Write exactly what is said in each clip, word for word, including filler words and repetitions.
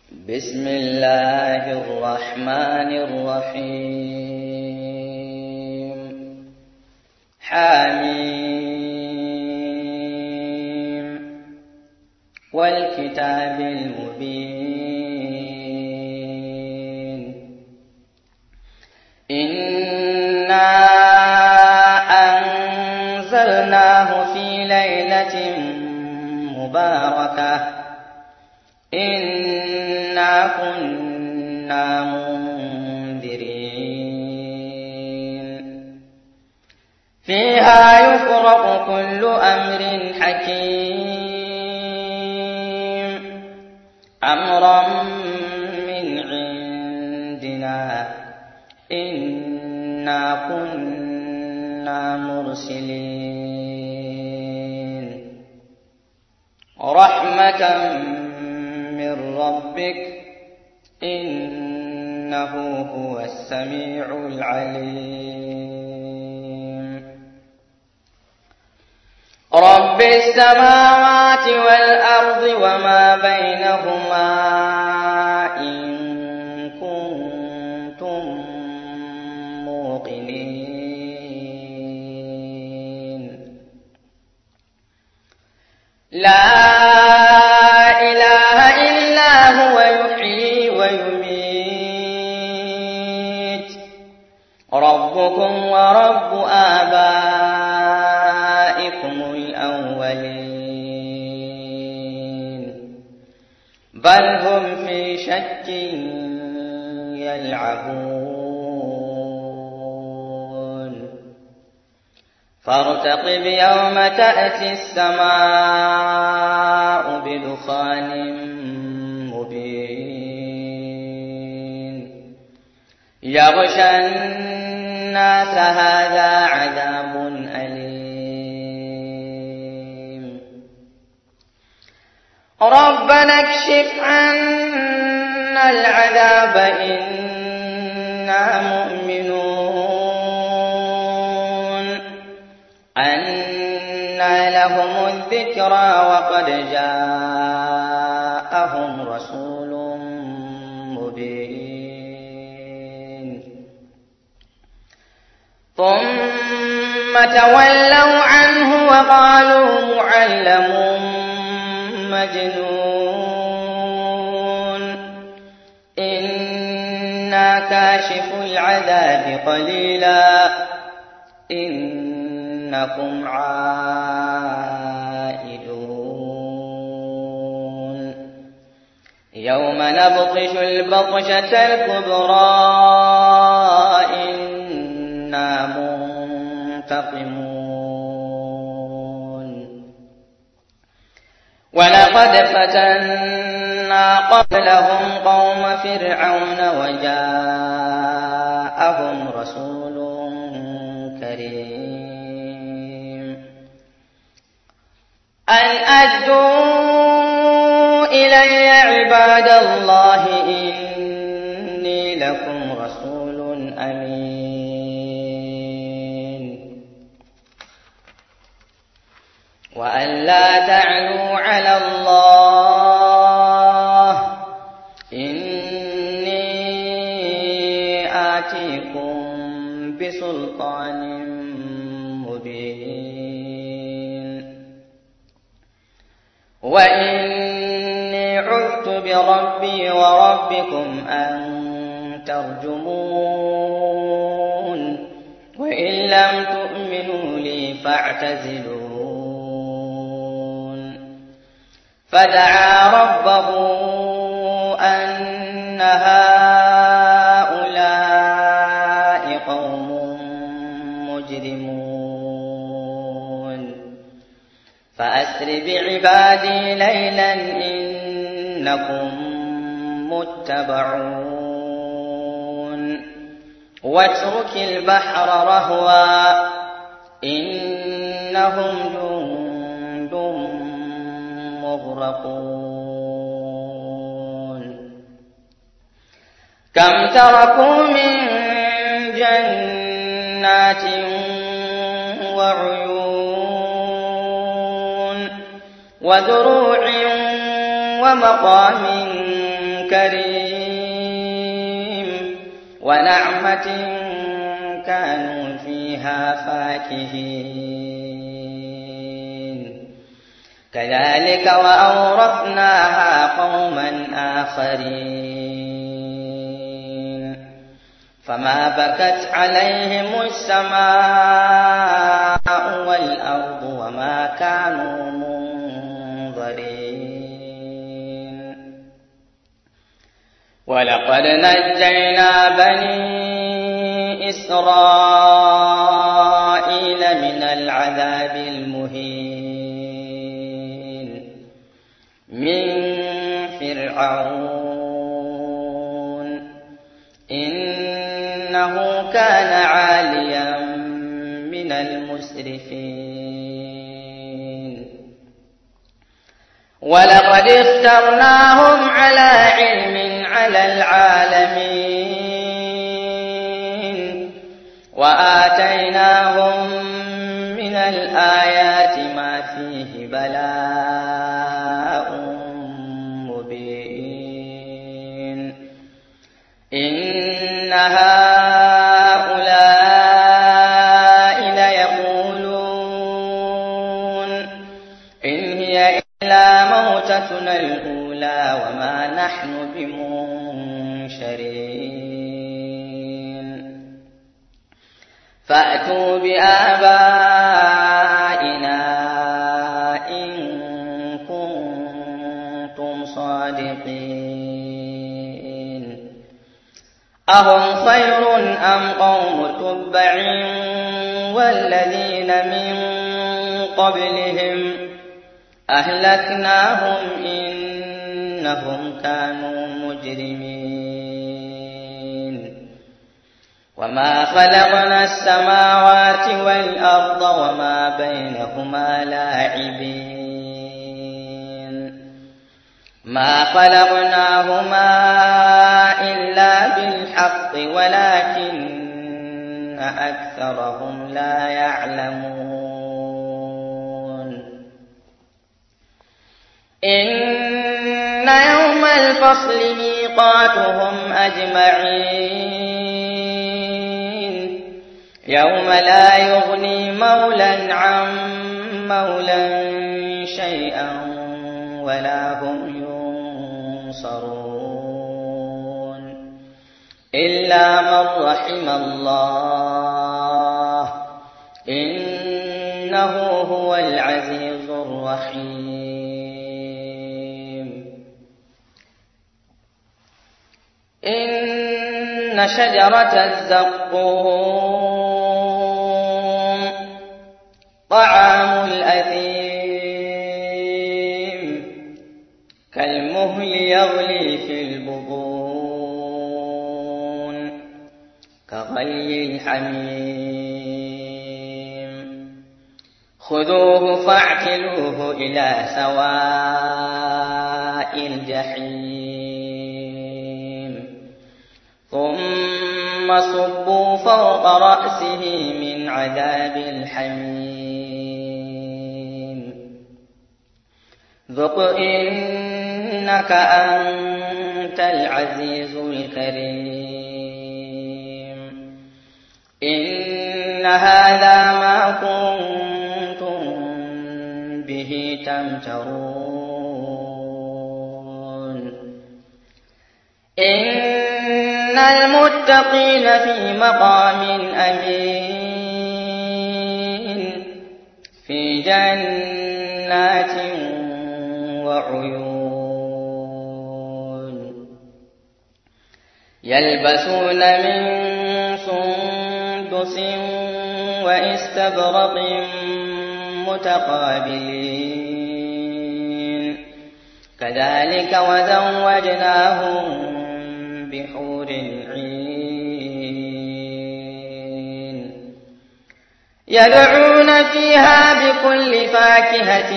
بسم الله الرحمن الرحيم. حميم والكتاب المبين. إنا أنزلناه في ليلة مباركة إنا كنا منذرين فيها يفرق كل أمر حكيم أمرا من عندنا إنا كنا مرسلين رحمة من ربك إنه هو السميع العليم. رب السماوات والأرض وما بينهما إن كنتم موقنين. لا ربكم ورب آبائكم الأولين بل هم في شك يلعبون فارتقب يوم تأتي السماء بدخان مبين يغشى الناس هذا عذاب أليم. ربنا اكشف عنا العذاب إنا مؤمنون أنى لهم الذكرى وقد جاءهم رسول مبين. ثم تولوا عنه وقالوا معلم مجنون إنا كاشف العذاب قليلا إنكم عائدون يوم نبطش البطشة الكبرى إنا منتقمون ولقد فتنا قبلهم قوم فرعون وجاءهم رسول كريم أن أدوا إلي عباد الله إني لكم رسول أمين وأن لا تعلوا على الله إني آتيكم بسلطان مبين وإني عذت بربي وربكم أن ترجمون وإن لم تؤمنوا لي فاعتزلون. فدعا ربه أن هؤلاء قوم مجرمون فأسر بعبادي ليلا إنكم متبعون واترك البحر رهوا إنهم جند مغرقون كم تركوا من جنات وعيون وزروع ومقام كريم ونعمة كانوا فيها فاكهين كذلك وأورثناها قوما آخرين فما بكت عليهم السماء والأرض وما كانوا منظرين ولقد نجينا بني إسرائيل من العذاب المهين من فرعون إنه كان عاليا من المسرفين ولقد اخترناهم على علم على العالمين وآتيناهم من الآيات ما فيه بلاء مبين إن هؤلاء ليقولون إن هي إلا موتتنا الأولى وما نحن بمنشرين فأتوا بآبائنا إن كنتم صادقين أهم خير أم قوم تبع والذين من قبلهم أهلكناهم إنهم كانوا مجرمين وما خلقنا السماوات والأرض وما بينهما لاعبين ما خلقناهما إلا بالحق ولكن أكثرهم لا يعلمون إن يوم الفصل ميقاتهم أجمعين يوم لا يغني مولى عن مولى شيئا ولا هم ينصرون إلا من رحم الله إنه هو العزيز الرحيم إن شجرة الزقوم طعام الأثيم كالمهل يغلي في البطون كغلي الحميم خذوه فاعتلوه إلى سواء الجحيم ثم صبوا فوق رأسه من عذاب الحميم ذق إنك أنت العزيز الكريم إن هذا ما كنتم به تمترون إن المتقين في مقام أمين في جنات وعيون يلبسون من سندس واستبرق متقابلين كذلك وزوجناهم بحور عين يدعون فيها بكل فاكهة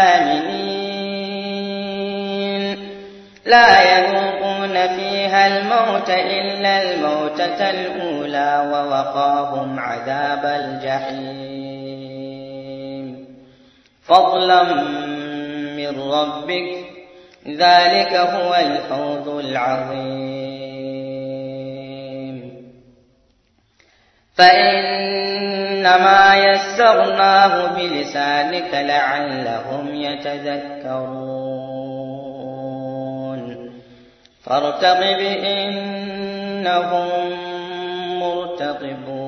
آمنين لا يذوقون فيها الموت إلا الموتة الأولى ووقاهم عذاب الجحيم فضلا من ربك ذلك هو الفوز العظيم. فإنما يسرناه بلسانك لعلهم يتذكرون فارتقب إنهم مرتقبون.